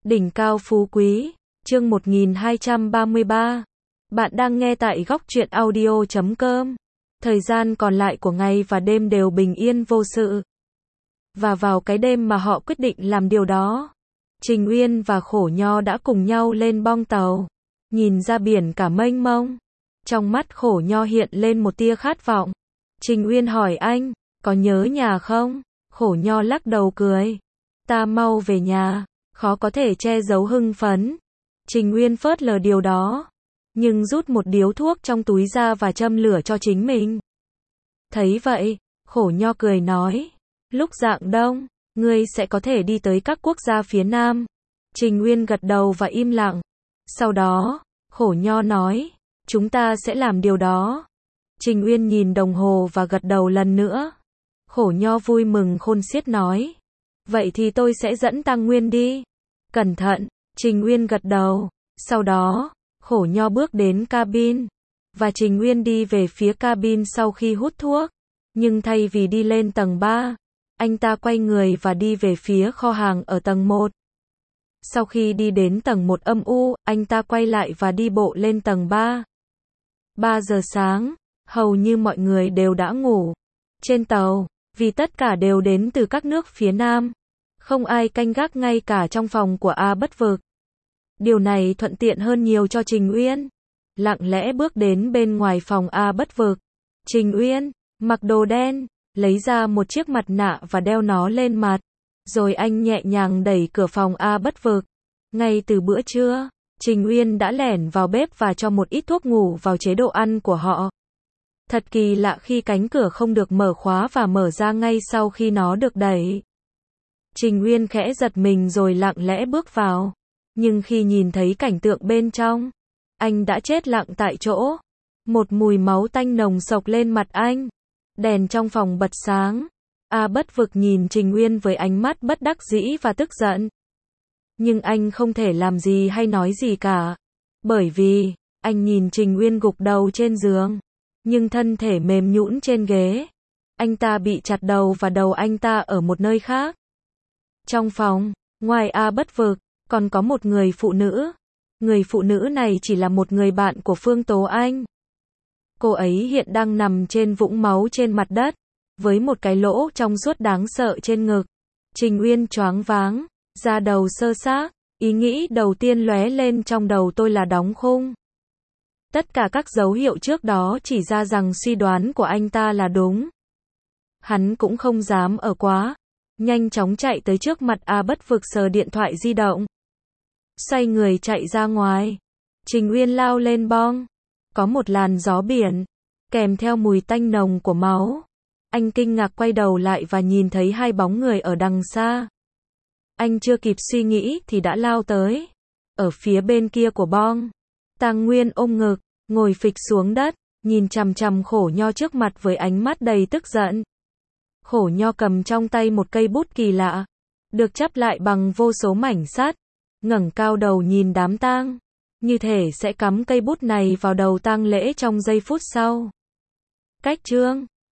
Đỉnh cao phú quý, chương 1233. Bạn đang nghe tại góc truyện audio.com. Thời gian còn lại của ngày và đêm đều bình yên vô sự. Và vào cái đêm mà họ quyết định làm điều đó, Trình Uyên và Khổ Nho đã cùng nhau lên bong tàu, nhìn ra biển cả mênh mông. Trong mắt Khổ Nho hiện lên một tia khát vọng. Trình Uyên hỏi anh, có nhớ nhà không? Khổ Nho lắc đầu cười. Ta mau về nhà. Khó có thể che giấu hưng phấn. Trình Uyên phớt lờ điều đó, nhưng rút một điếu thuốc trong túi ra và châm lửa cho chính mình. Thấy vậy, Khổ Nho cười nói, lúc rạng đông, ngươi sẽ có thể đi tới các quốc gia phía Nam. Trình Uyên gật đầu và im lặng. Sau đó, Khổ Nho nói, chúng ta sẽ làm điều đó. Trình Uyên nhìn đồng hồ và gật đầu lần nữa. Khổ Nho vui mừng khôn xiết nói, vậy thì tôi sẽ dẫn Tăng Nguyên đi. Cẩn thận, Trình Uyên gật đầu. Sau đó, Khổ Nho bước đến cabin, và Trình Uyên đi về phía cabin sau khi hút thuốc. Nhưng thay vì đi lên tầng 3, anh ta quay người và đi về phía kho hàng ở tầng 1. Sau khi đi đến tầng 1 âm u, anh ta quay lại và đi bộ lên tầng 3. 3 giờ sáng, hầu như mọi người đều đã ngủ. Trên tàu, vì tất cả đều đến từ các nước phía Nam, không ai canh gác ngay cả trong phòng của A Bất Vực. Điều này thuận tiện hơn nhiều cho Trình Uyên. Lặng lẽ bước đến bên ngoài phòng A Bất Vực. Trình Uyên, mặc đồ đen, lấy ra một chiếc mặt nạ và đeo nó lên mặt. Rồi anh nhẹ nhàng đẩy cửa phòng A Bất Vực. Ngay từ bữa trưa, Trình Uyên đã lẻn vào bếp và cho một ít thuốc ngủ vào chế độ ăn của họ. Thật kỳ lạ khi cánh cửa không được mở khóa và mở ra ngay sau khi nó được đẩy. Trình Uyên khẽ giật mình rồi lặng lẽ bước vào. Nhưng khi nhìn thấy cảnh tượng bên trong, anh đã chết lặng tại chỗ. Một mùi máu tanh nồng sộc lên mặt anh. Đèn trong phòng bật sáng. A Bất Vực nhìn Trình Uyên với ánh mắt bất đắc dĩ và tức giận. Nhưng anh không thể làm gì hay nói gì cả. Bởi vì, anh nhìn Trình Uyên gục đầu trên giường, nhưng thân thể mềm nhũn trên ghế. Anh ta bị chặt đầu và đầu anh ta ở một nơi khác. Trong phòng, ngoài A Bất Vực, còn có một người phụ nữ. Người phụ nữ này chỉ là một người bạn của Phương Tố Anh. Cô ấy hiện đang nằm trên vũng máu trên mặt đất, với một cái lỗ trong suốt đáng sợ trên ngực. Trình Uyên choáng váng, da đầu xơ xác. Ý nghĩ đầu tiên lóe lên trong đầu tôi là đóng khung. Tất cả các dấu hiệu trước đó chỉ ra rằng suy đoán của anh ta là đúng. Hắn cũng không dám ở quá. Nhanh chóng chạy tới trước mặt A Bất Vực sờ điện thoại di động. Xoay người chạy ra ngoài. Trình Uyên lao lên bong. Có một làn gió biển, kèm theo mùi tanh nồng của máu. Anh kinh ngạc quay đầu lại và nhìn thấy hai bóng người ở đằng xa. Anh chưa kịp suy nghĩ thì đã lao tới. Ở phía bên kia của bong, Tăng Nguyên ôm ngực, ngồi phịch xuống đất, nhìn chằm chằm Khổ Nho trước mặt với ánh mắt đầy tức giận. Khổ Nho cầm trong tay một cây bút kỳ lạ, được chắp lại bằng vô số mảnh sắt, ngẩng cao đầu nhìn đám tang, như thể sẽ cắm cây bút này vào đầu tang lễ trong giây phút sau. Cách chương